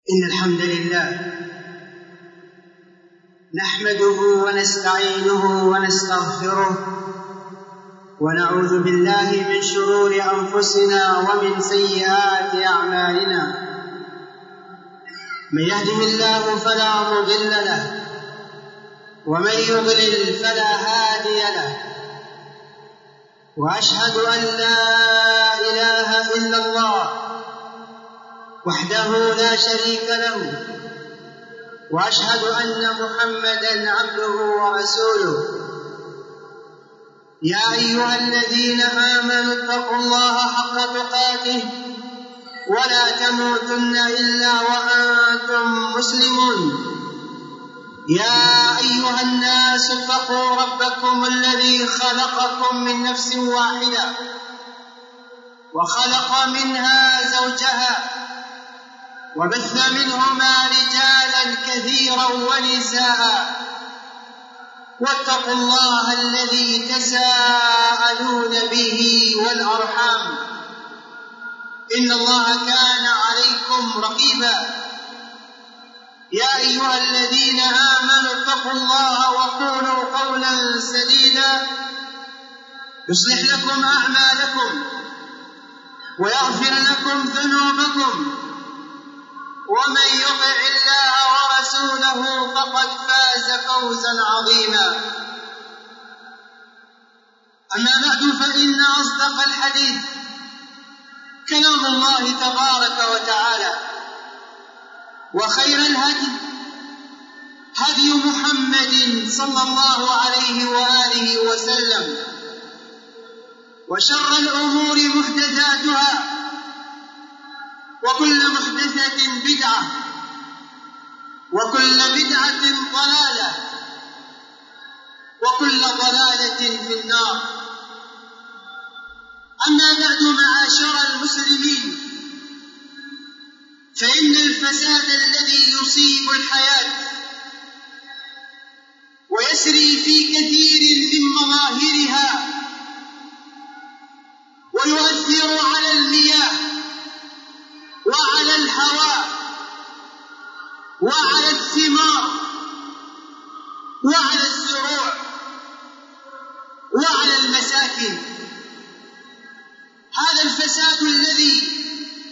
إن الحمد لله نحمده ونستعينه ونستغفره ونعوذ بالله من شرور أنفسنا ومن سيئات أعمالنا. من يهده الله فلا مضل له ومن يضلل فلا هادي له، وأشهد أن لا إله إلا الله وحده لا شريك له، وأشهد أن محمدًا عبده ورسوله. يا أيها الذين آمنوا اتقوا الله حق تقاته ولا تموتن إلا وأنتم مسلمون. يا أيها الناس اتقوا ربكم الذي خلقكم من نفس واحدة وخلق منها زوجها وبث منهما رجالا كثيرا ونساء، واتقوا الله الذي تساءلون به والأرحام، إن الله كان عليكم رقيبا. يا أيها الذين آمنوا اتقوا الله وقولوا قولا سديدا يصلح لكم أعمالكم ويغفر لكم ذنوبكم، ومن يطع الله ورسوله فقد فاز فوزا عظيما. أما بعد، فإن أصدق الحديث كلام الله تبارك وتعالى، وخير الهدي هدي محمد صلى الله عليه وآله وسلم، وشر الأمور محدثاتها، وكل محدثة بدعة، وكل بدعة ضلالة، وكل ضلالة في النار. أما بعد، معاشر المسلمين، فإن الفساد الذي يصيب الحياة ويسري في كثير من مظاهرها ويؤثر على المياه وعلى الهواء وعلى الثمار وعلى الزروع وعلى المساكن. هذا الفساد الذي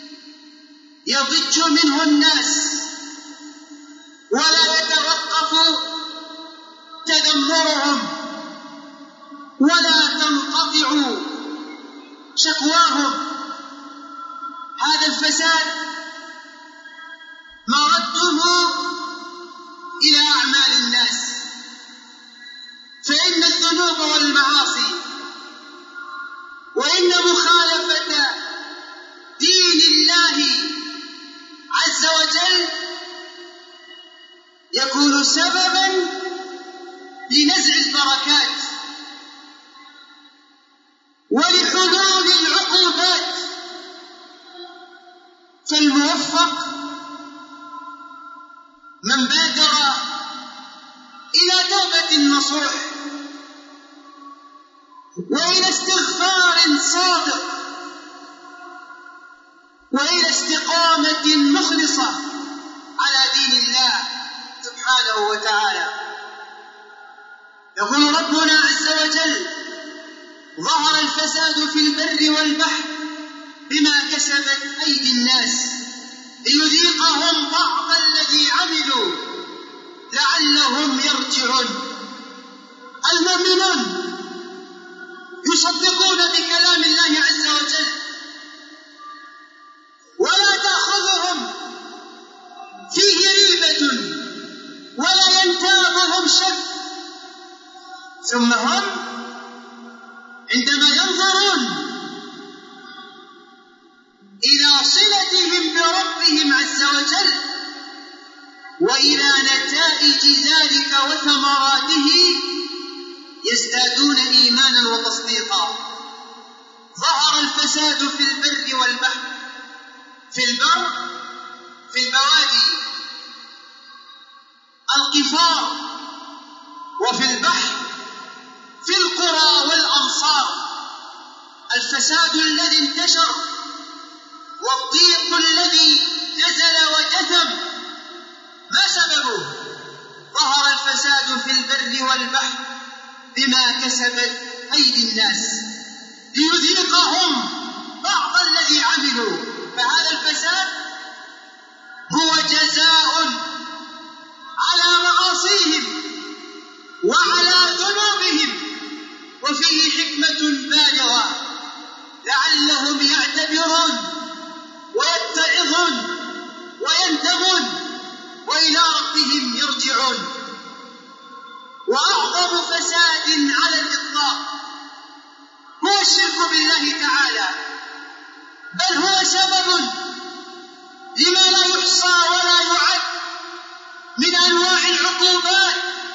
يضج منه الناس ولا يتوقف تذمرهم ولا تنقطع شكواهم. هذا الفساد مرده إلى أعمال الناس، فإن الذنوب والمعاصي وإن مخالفة دين الله عز وجل يكون سببا لنزع البركات ولحلول العقوبات. فالموفق من بادر إلى توبة نصوح وإلى استغفار صادق وإلى استقامة مخلصة على دين الله سبحانه وتعالى. يقول ربنا عز وجل: ظهر الفساد في البر والبحر بما كسبت أيدي الناس ليذيقهم بعض الذي عملوا لعلهم يرجعون. المؤمنون يصدقون بكلام الله عز وجل ولا تأخذهم فيه ريبة ولا ينتابهم شك، ثم هم عندما ينظرون إلى صلتهم بربهم عز وجل وإلى نتائج ذلك وثمراته يزدادون إيمانا وتصديقا. ظهر الفساد في البر والبحر، في البر في البوادي القفار، وفي البحر في القرى والأمصار. الفساد الذي انتشر والضيق الذي نزل وجثم البحر بما كسبت أيدي الناس ليذيقهم بعض الذي عملوا. فهذا الفساد هو جزاء على معاصيهم وعلى ذنوبهم، وفيه حكمة بالغة لعلهم يعتبرون ويتعظون ويندمون وإلى ربهم يرجعون. وأعظم فساد على الإطلاق هو الشرك بالله تعالى، بل هو سبب لما لا يحصى ولا يعد من أنواع العقوبات.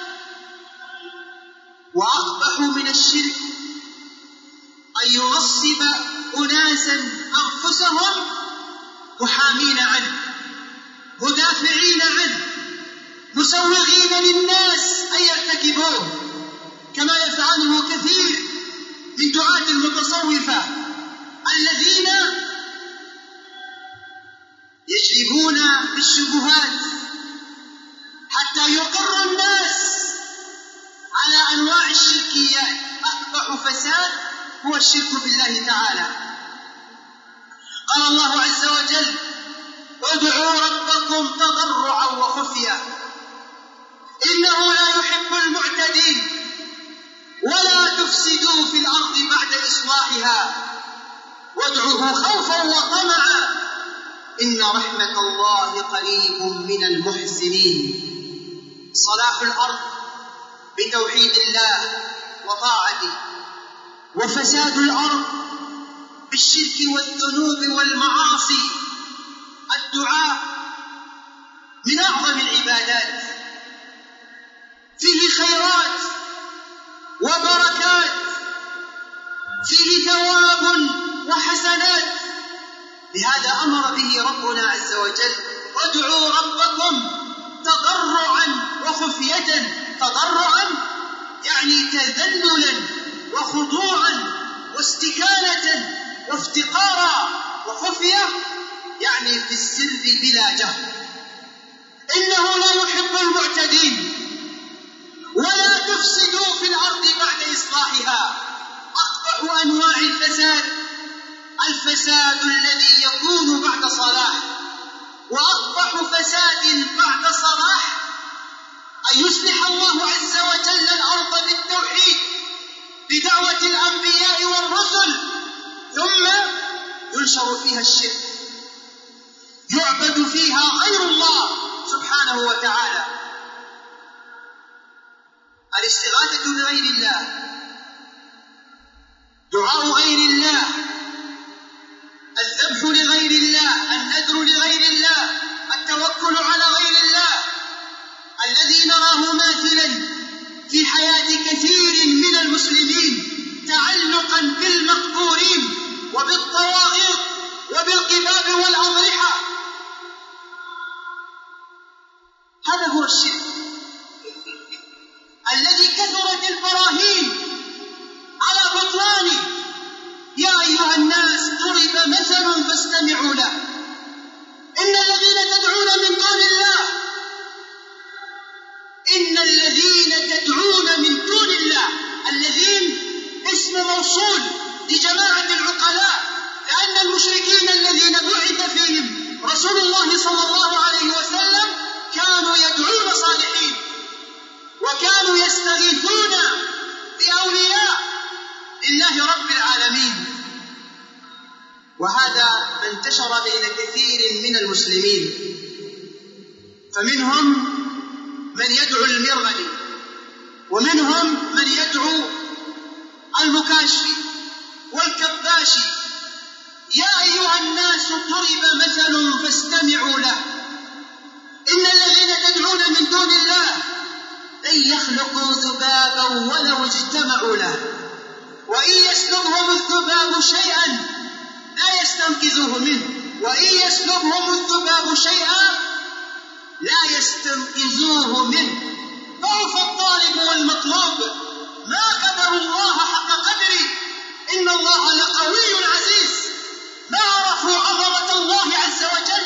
وأقبح من الشرك أن يغصب أناسا أنفسهم محامين عنه، مدافعين عنه، مسوغين للناس أن يرتكبوه، كما يفعله كثير من دعاة المتصوفة الذين يجلبون بالشبهات حتى يقر الناس على أنواع الشركيات. أقبح فساد هو الشرك بالله تعالى. قال الله عز وجل: ادعوا ربكم تضرعا وخفيا إنه لا يحب المعتدين ولا تفسدوا في الأرض بعد إصلاحها وادعوه خوفا وطمعا إن رحمة الله قريب من المحسنين. صلاح الأرض بتوحيد الله وطاعته، وفساد الأرض بالشرك والذنوب والمعاصي. الدعاء من أعظم العبادات، فيه خيرات وبركات، فيه ثواب وحسنات. لهذا أمر به ربنا عز وجل: ادعوا ربكم تضرعا وخفية. تضرعا يعني تذللا وخضوعا واستكانة وافتقارا، وخفية يعني في السر بلا جهر. إنه لا يحب المعتدين ولا تفسدوا في الأرض بعد إصلاحها. أقبح أنواع الفساد الفساد الذي يكون بعد صلاح. وأقبح فساد بعد صلاح أن يصلح الله عز وجل الأرض بالتوحيد بدعوة الأنبياء والرسل، ثم ينشر فيها الشرك، يعبد فيها غير الله سبحانه وتعالى. الاستغاثة بغير الله، دعاء غير الله، الذبح لغير الله، النذر لغير الله، التوكل على غير الله، الذي نراه ماثلا في حياة كثير من المسلمين تعلقا بالمقبورين وبالطواغيت وبالقباب والأضرحة. هذا هو الشرك الذي كثرت البراهين على بطلانه. يا أيها الناس ضرب مثل فاستمعوا له إن الذين تدعون من دون الله الذين اسم موصول لجماعة العقلاء، لأن المشركين الذين بعث فيهم رسول الله صلى الله عليه وسلم كانوا يدعون صالحين وكانوا يستغيثون بأولياء لله رب العالمين. وهذا انتشر بين كثير من المسلمين، فمنهم من يدعو المرغني، ومنهم من يدعو المكاشفي والكباشي. يا أيها الناس ضرب مثل فاستمعوا له إن الذين تدعون من دون الله لن يخلقوا ذبابا ولو اجتمعوا له وإن يسلبهم الذباب شيئا لا يستنقذوه منه وإن يسلبهم الذباب شيئا لا يستنقذوه منه ضعف الطالب والمطلوب. ما قدر الله حق قدره إن الله لقوي عزيز. ما عرفوا عظمة الله عز وجل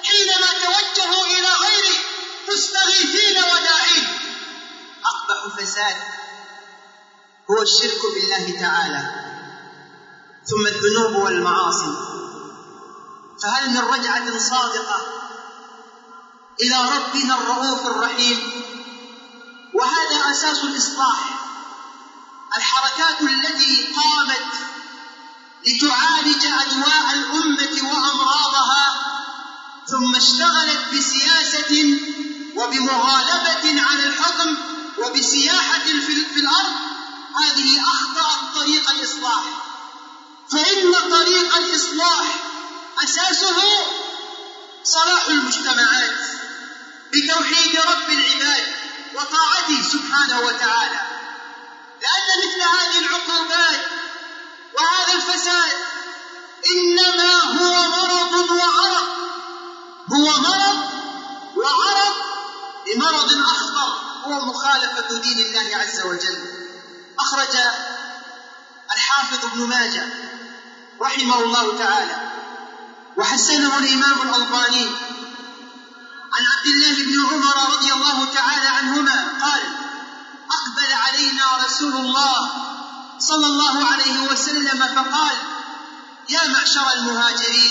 حينما توجهوا إلى غيره مستغيثين وداعين. أقبح الفساد هو الشرك بالله تعالى، ثم الذنوب والمعاصي. فهل من رجعة صادقة إلى ربنا الرؤوف الرحيم؟ وهذا أساس الإصلاح. الحركات التي قامت لتعالج أدواء الأمة وأمراضها ثم اشتغلت بسياسة وبمغالبة على الحكم وبسياحة في الأرض، هذه أخطأت طريق الإصلاح. فإن طريق الإصلاح أساسه صلاح المجتمعات بتوحيد رب العباد وطاعته سبحانه وتعالى، لأن مثل هذه العقوبات وهذا الفساد إنما هو مرض وعرض، هو مرض وعرض لمرض أخطر هو مخالفة دين الله عز وجل. أخرج الحافظ ابن ماجه رحمه الله تعالى وحسنه الإمام الألباني عن عبد الله بن عمر رضي الله تعالى عنهما قال: أقبل علينا رسول الله صلى الله عليه وسلم فقال: يا معشر المهاجرين،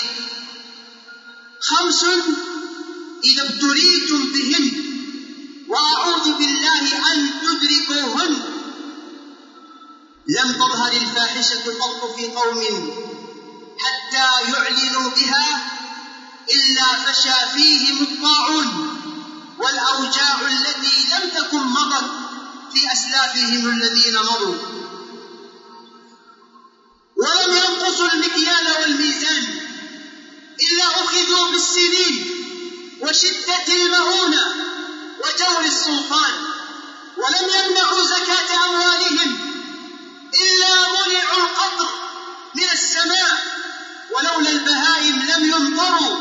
5 إذا ابتليتم بهن وأعوذ بالله أن تدركوهن لم تظهر الفاحشة قط في قوم حتى يعلنوا بها إلا فشى فيهم الطاعون والأوجاع التي لم تكن مضت في أسلافهم الذين مضوا، ولم ينقصوا المكيال والميزان إلا أخذوا بالسنين وشدة المؤونة وجور السلطان، ولم يمنعوا زكاة أموالهم إلا منعوا القطر من السماء، ولولا البهائم لم يمطروا،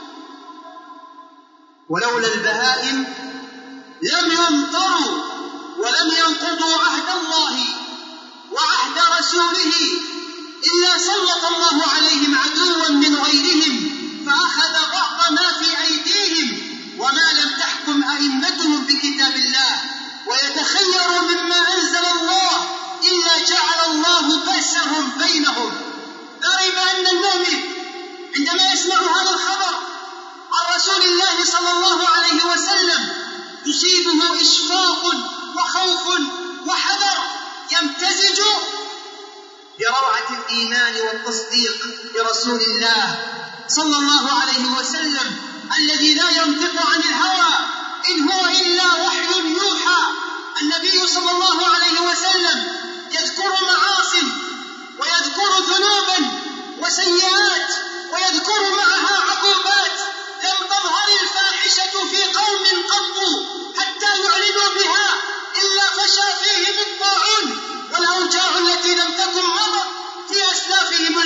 ولولا البهائم لم يمطروا، ولم ينقضوا عهد الله وعهد رسوله إلا سلط الله عليهم عدوا من غيرهم فأخذ بعض ما في أيديهم، وما لم تحكم أئمتهم بكتاب الله ويتخيروا مما أنزل الله إلا جعل الله بأسهم بينهم. لا ريب أن المؤمن عندما يسمع هذا الخبر عن رسول الله صلى الله عليه وسلم يصيبه إشفاق وخوف وحذر يمتزج بروعة الإيمان والتصديق برسول الله صلى الله عليه وسلم الذي لا ينطق عن الهوى إن هو إلا وحي يوحى. النبي صلى الله عليه وسلم يذكر معاصي ويذكر ذنوبا وسيئات ويذكر معها عقوبات لم تظهر الفاحشة في قوم قط حتى يعلنوا بها إلا فشى فيهم الطاعون والأوجاع التي لم تكن مضت في أسلافهم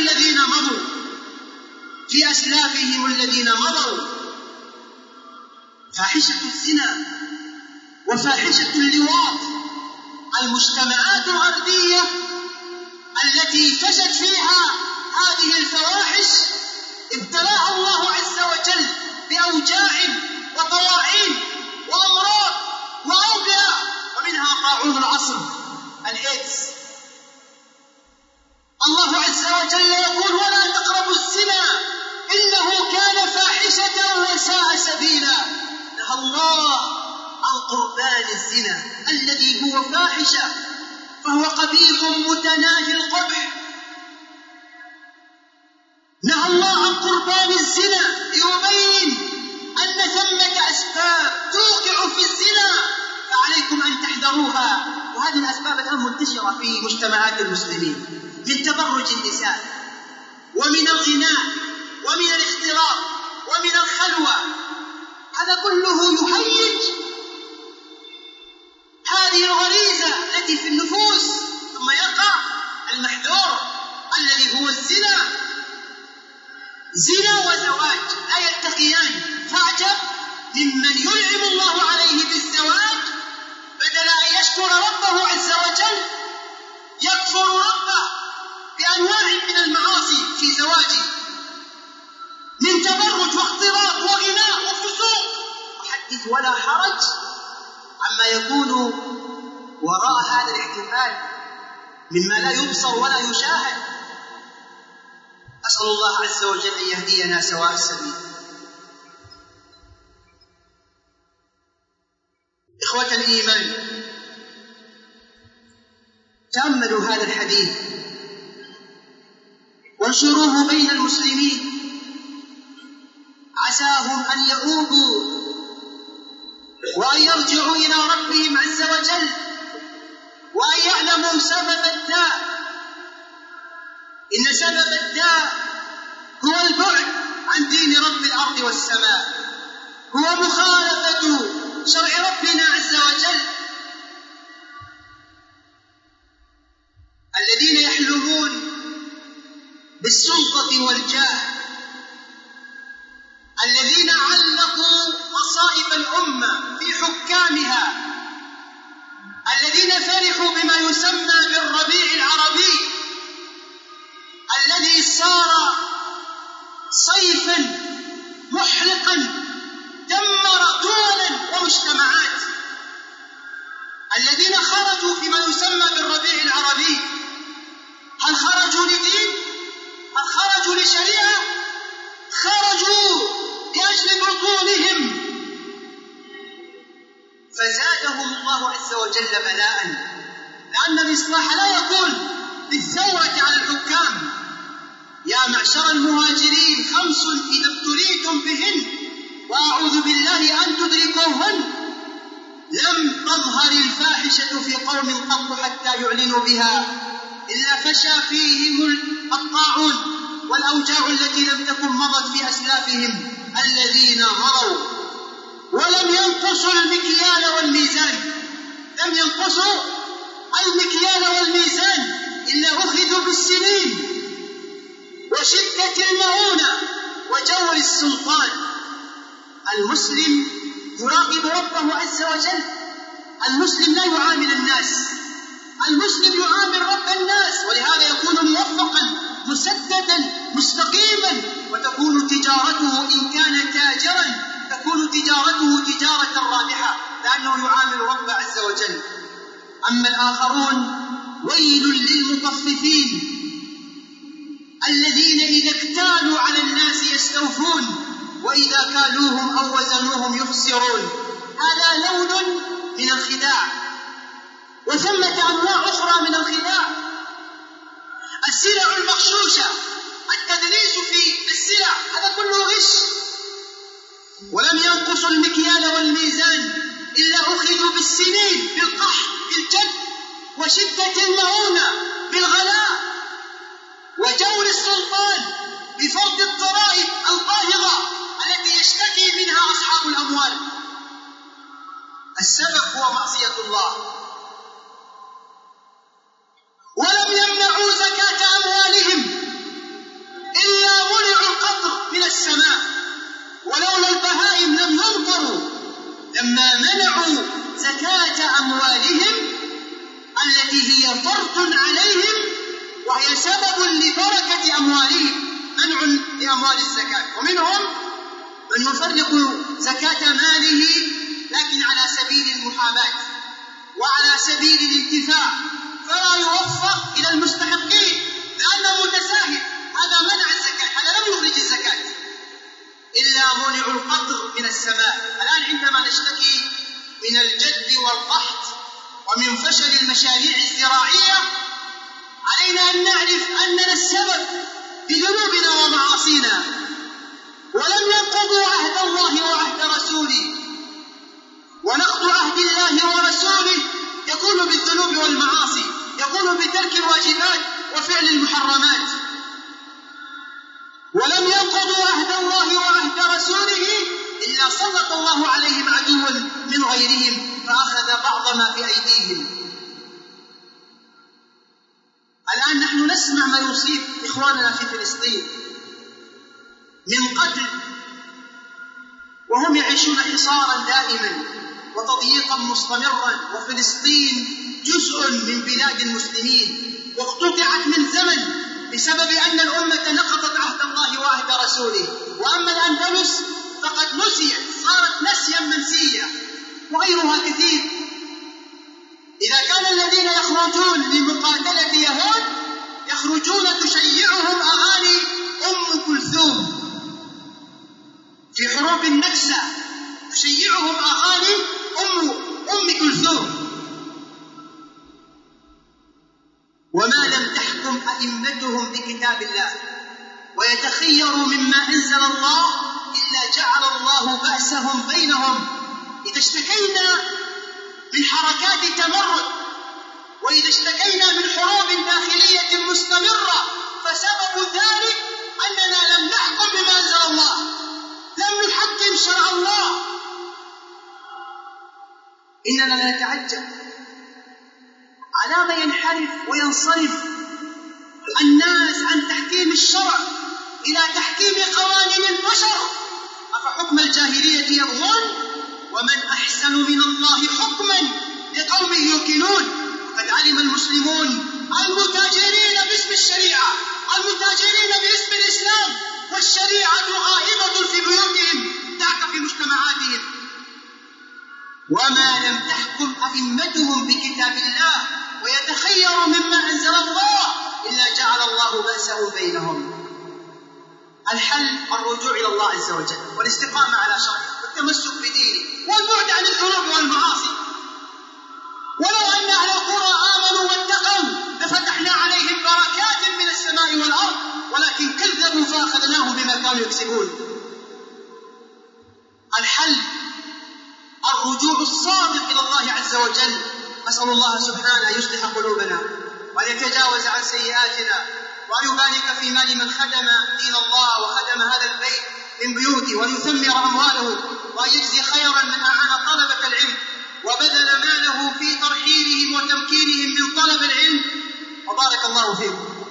الذين مضوا. فاحشة الزنا وفاحشة اللواط، المجتمعات الغربية التي فشت فيها هذه الفواحش ابتلاها الله عز وجل بأوجاع وطواعين وأمراض وأوبئة، ومنها طاعون العصر الإيدز. الله عز وجل يقول: ولا تقربوا الزنا إنه كان فاحشة وساء سبيلا. نهى الله عن قربان الزنا الذي هو فاحشة، فهو قبيح متناهي القبح. نهى الله عن قربان الزنا ليبين أن ثمة أسباب توقع في الزنا فعليكم أن تحذروها. وهذه الأسباب الآن منتشرة في مجتمعات المسلمين، من تبرج النساء ومن الغناء ومن الاختلاط ومن الخلوة، هذا كله يهيج هذه الغريزة التي في النفوس، ثم يقع المحذور الذي هو الزنا. زنا وزواج لا يتقيان، فاعجب ممن ينعم الله عليه بالزواج بدل أن يشكر ربه عز وجل يكفر ربه بأنواع من المعاصي في زواجه، من تبرج واختلاط وغناء وفسوق. وحدث ولا حرج عما يكون وراء هذا الاحتفال مما لا يبصر ولا يشاهد. أسأل الله عز وجل أن يهدينا سواء السبيل. إخوة الإيمان، تأملوا هذا الحديث وانشروه بين المسلمين، عساهم أن يؤوبوا وأن يرجعوا إلى ربهم عز وجل وأن يعلموا سبب الداء. إن سبب الداء هو البعد عن دين رب الأرض والسماء، هو مخالفة شرع ربنا عز وجل. الذين يحلمون بالسلطة والجاه، الذين علقوا مصائب الأمة في حكامها، الذين فرحوا بما يسمى بالربيع العربي الذي صار صيفا محرقا دمر دولا ومجتمعات. الذين خرجوا فيما يسمى بالربيع العربي، هل خرجوا لدين؟ هل خرجوا لشريعة؟ خرجوا لأجل بطونهم، فزادهم الله عز وجل بلاء. لأن الإصلاح لا يكون بالثورة على الحكام. يا معشر المهاجرين 5 إذا ابتليتم بهن وأعوذ بالله أن تدركوهن لم تظهر الفاحشة في قوم قط حتى يعلنوا بها إلا فشى فيهم الطاعون والأوجاع التي لم تكن مضت في أسلافهم الذين هروا ولم ينقصوا المكيال والميزان. لم ينقصوا المكيال والميزان إلا أخذوا بالسنين وشدة المعونة وجور السلطان. المسلم يراقب ربه عز وجل. المسلم لا يعامل الناس، المسلم يعامل رب الناس، ولهذا يكون موفقا مسددا مستقيما، وتكون تجارته إن كان تاجرا تكون تجارته تجارة رابحة لأنه يعامل رب عز وجل. أما الآخرون ويل للمطففين الذين إذا اكتالوا على الناس يستوفون وإذا كالوهم أو وزنوهم يخسرون. هذا لون من الخداع، وثمة أنواع أخرى من الخداع. السلع المغشوشة، التدليس في السلع، هذا كله غش. ولم ينقصوا المكيال والميزان إلا أخذوا بالسنين، بالقحط، بالجد، وشدة المعونة، بالغلاء، وجور السلطان بفرض الضرائب الباهظة التي يشتكي منها أصحاب الأموال. السبب هو معصية الله. ولم يمنعوا زكاة أموالهم إلا منعوا القطر من السماء. ولولا البهائم لم ينظروا لما منعوا زكاة أموالهم التي هي فرض عليهم وهي سبب لبركة أموالهم. منع لأموال الزكاة، ومنهم من يفرق زكاة ماله لكن على سبيل المحاباة وعلى سبيل الانتفاع، فلا يوفق إلى المستحقين لأنه متساهل. هذا منع الزكاة، هذا لم يخرج الزكاة. إلا منعوا القطر من السماء. الآن عندما نشتكي من الجد والقحط ومن فشل المشاريع الزراعية علينا أن نعرف أننا السبب بذنوبنا ومعاصينا. ولم ينقضوا عهد الله وعهد رسوله، ونقض عهد الله ورسوله يكون بالذنوب والمعاصي، يكون بترك الواجبات وفعل المحرمات. ولم ينقضوا عهد الله وعهد رسوله إلا سلط الله عليهم عدوا من غيرهم فأخذ بعض ما في أيديهم. الآن نحن نسمع ما يصيب إخواننا في فلسطين من قتل، وهم يعيشون حصارا دائما وتضييقا مستمرا، وفلسطين جزء من بلاد المسلمين واقتطعت من زمن بسبب أن الأمة نقضت عهد الله وعهد رسوله. وأما الأندلس فقد نسيت، صارت نسيا منسيا، وغيرها كثير. إذا كان الذين يخرجون لمقاتلة يهود يخرجون تشيعهم أغاني أم كلثوم في حروب النكسة، تشيعهم أغاني أم كلثوم. وما لم تحكم أئمتهم بكتاب الله ويتخيروا مما أنزل الله إلا جعل الله بأسهم بينهم. إذا اشتكينا من حركات تمرد وإذا اشتكينا من حروب داخلية مستمرة فسبب ذلك أننا لم نحكم بما أنزل الله، لم نحكم شرع الله. إننا نتعجب على ما ينحرف وينصرف الناس عن تحكيم الشرع إلى تحكيم قوانين البشر. أفحكم الجاهلية يبغون ومن أحسن من الله حكما لقوم يوقنون. قد علم المسلمون المتاجرين باسم الشريعة، المتاجرين باسم الإسلام، والشريعة غائبة في بيوتهم دعك في مجتمعاتهم. وما لم تحكم أئمتهم بكتاب الله ويتخيروا مما أنزل الله إلا جعل الله بأسه بينهم. الحل الرجوع إلى الله عز وجل والاستقامة على شرعه والتمسك بدينه والبعد عن الذنوب والمعاصي. ولو أن أهل القرى آمنوا واتقوا لفتحنا عليهم بركات من السماء والأرض ولكن كذبوا فأخذناهم بما كانوا يكسبون. الحل الرجوع الصادق إلى الله عز وجل. أسأل الله سبحانه أن يصلح قلوبنا وأن يتجاوز عن سيئاتنا وأن يبارك في مال من خدم دين الله وخدم هذا البيت من بيوته وأن يثمر أمواله وأن يجزي خيرا من أعان طلبة العلم وبذل ماله في ترحيلهم وتمكينهم من طلب العلم. وبارك الله فيكم.